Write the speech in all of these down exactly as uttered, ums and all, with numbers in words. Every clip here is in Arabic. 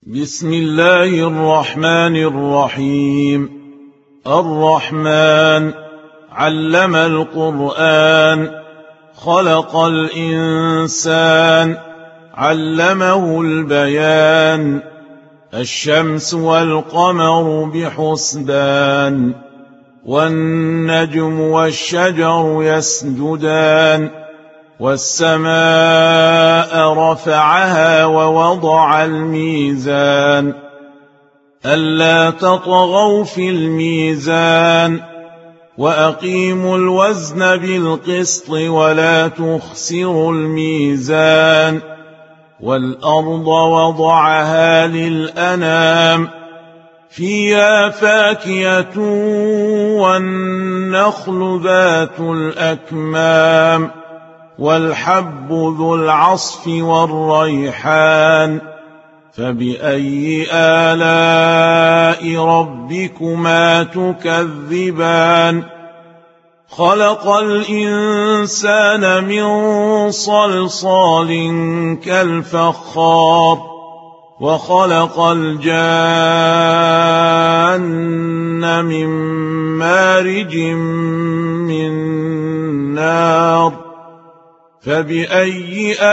بسم الله الرحمن الرحيم. الرحمن علم القرآن، خلق الإنسان، علمه البيان. الشمس والقمر بحسبان، والنجم والشجر يسجدان. والسماء رفعها ووضع الميزان، ألا تطغوا في الميزان، وأقيموا الوزن بالقسط ولا تخسروا الميزان. والأرض وضعها للأنام، فيها فاكهة والنخل ذات الأكمام، والحب ذو العصف والريحان. فبأي آلاء ربكما تكذبان؟ خلق الإنسان من صلصال كالفخار، وخلق الجان من مارج من نار. فبأي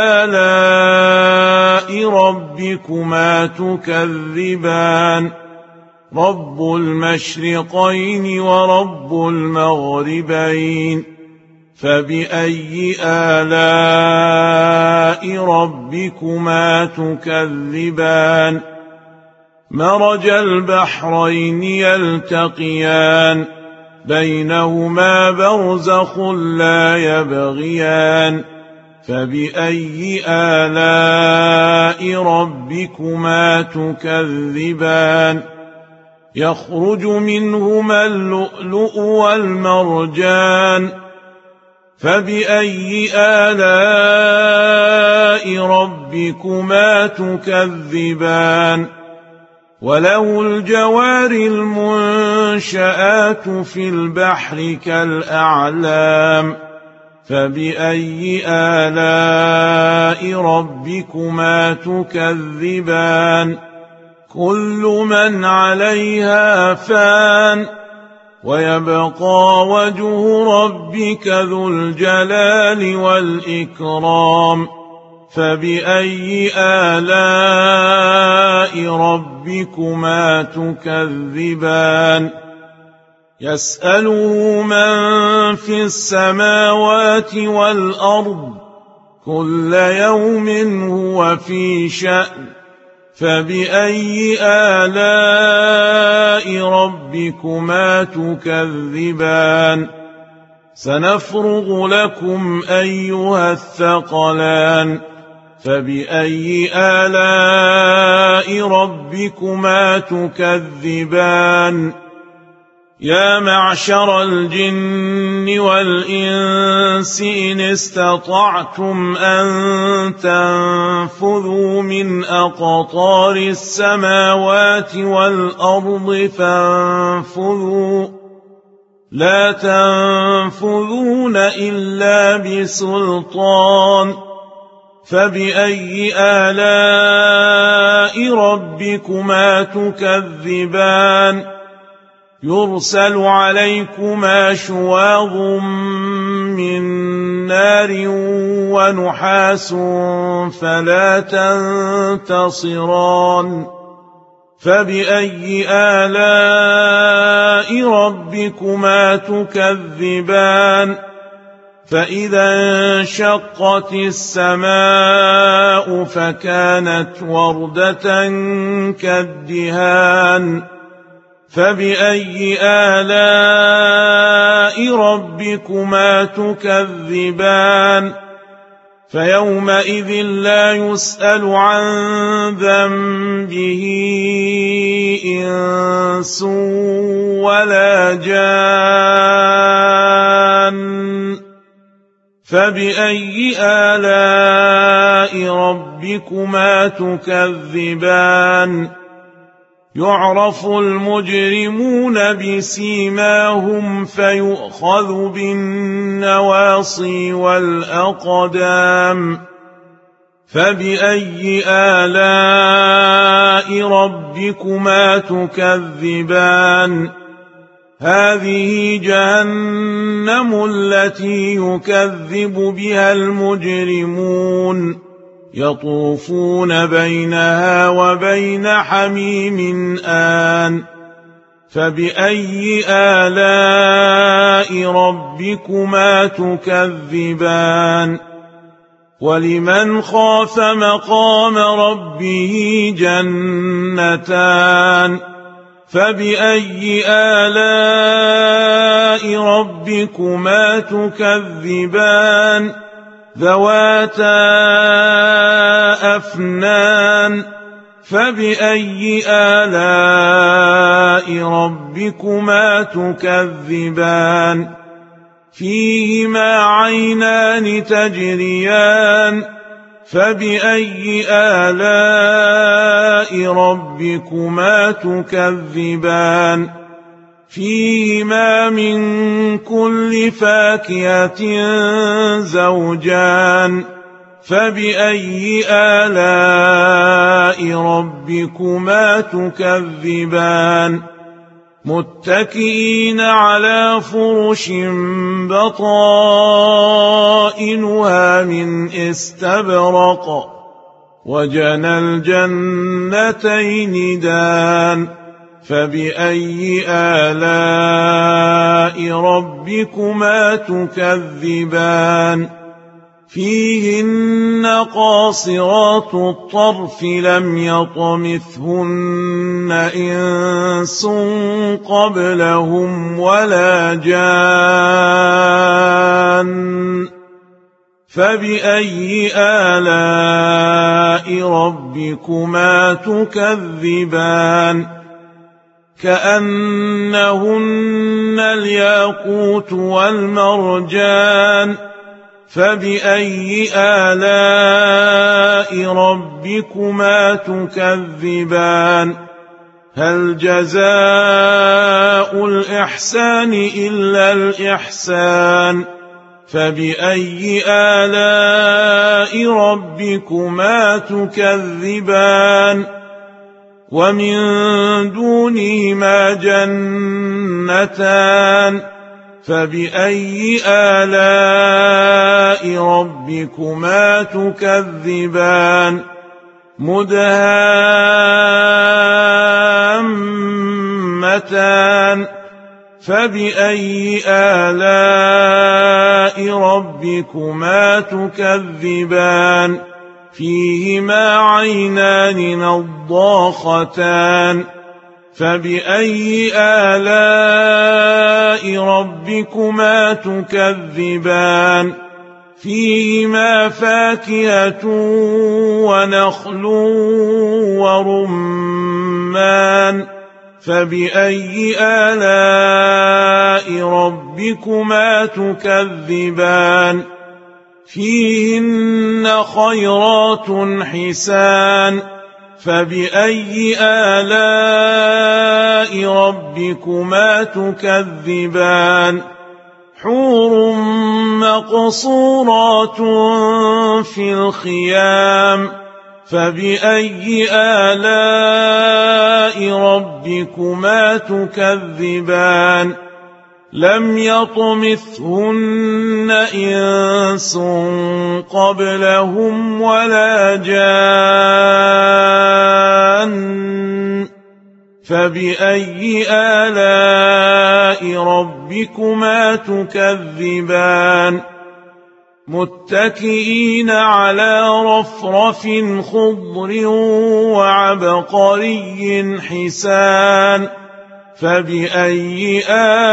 آلاء ربكما تكذبان؟ رب المشرقين ورب المغربين. فبأي آلاء ربكما تكذبان؟ مرج البحرين يلتقيان، بينهما برزخ لا يبغيان. فبأي آلاء ربكما تكذبان؟ يخرج منهما اللؤلؤ والمرجان. فبأي آلاء ربكما تكذبان؟ وله الجوار المنشآت في البحر كالأعلام. فبأي آلاء ربكما تكذبان؟ كل من عليها فان، ويبقى وجه ربك ذو الجلال والإكرام. فبأي آلاء ربكما تكذبان؟ يسأله من في السماوات والأرض، كل يوم هو في شأن. فبأي آلاء ربكما تكذبان؟ سنفرغ لكم أيها الثقلان. فبأي آلاء ربكما تكذبان؟ يا معشر الجن والإنس إن استطعتم أن تنفذوا من أقطار السماوات والأرض فانفذوا، لا تنفذون إلا بسلطان. فبأي آلاء ربكما تكذبان؟ يرسل عليكما شواظ من نار ونحاس فلا تنتصران. فبأي آلاء ربكما تكذبان؟ فإذا انشقت السماء فكانت وردة كالدهان. فبأي آلاء ربكما تكذبان؟ فيومئذ لا يسأل عن ذنبه إنس ولا جان. فبأي آلاء ربكما تكذبان؟ يعرف المجرمون بسيماهم فيؤخذ بالنواصي والأقدام. فبأي آلاء ربكما تكذبان هذه جهنم التي يكذب بها المجرمون يطوفون بينها وبين حميم آن فبأي آلاء ربكما تكذبان ولمن خاف مقام ربه جنتان فبأي آلاء ربكما تكذبان ذواتا أفنان فبأي آلاء ربكما تكذبان فيهما عينان تجريان فبأي آلاء ربكما تكذبان فيهما من كل فاكهة زوجان فبأي آلاء ربكما تكذبان متكئين على فرش بطائنها من استبرق وجنى الجنتين دان فبأي آلاء ربكما تكذبان فيهن قاصرات الطرف لم يطمثهن إنس قبلهم ولا جان فبأي آلاء ربكما تكذبان كأنهن الياقوت والمرجان فبأي آلاء ربكما تكذبان هل جزاء الإحسان إلا الإحسان فبأي آلاء ربكما تكذبان ومن دونهما جنتان فبأي آلاء ربكما تكذبان مدهامتان فبأي آلاء ربكما تكذبان فيهما عينان نضاختان فبأي آلاء ربكما تكذبان فيهما فاكهة ونخل ورمان فبأي آلاء ربكما تكذبان فيهن خيرات حسان فبأي آلاء ربكما تكذبان حور مقصورات في الخيام فبأي آلاء ربكما تكذبان لم يطمثهن إنس قبلهم ولا جان فبأي آلاء ربكما تكذبان متكئين على رفرف خضر وعبقري حسان فبأي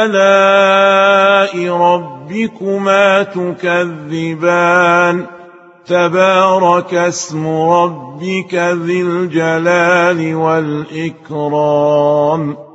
آلاء ربكما تكذبان تبارك اسم ربك ذي الجلال والإكرام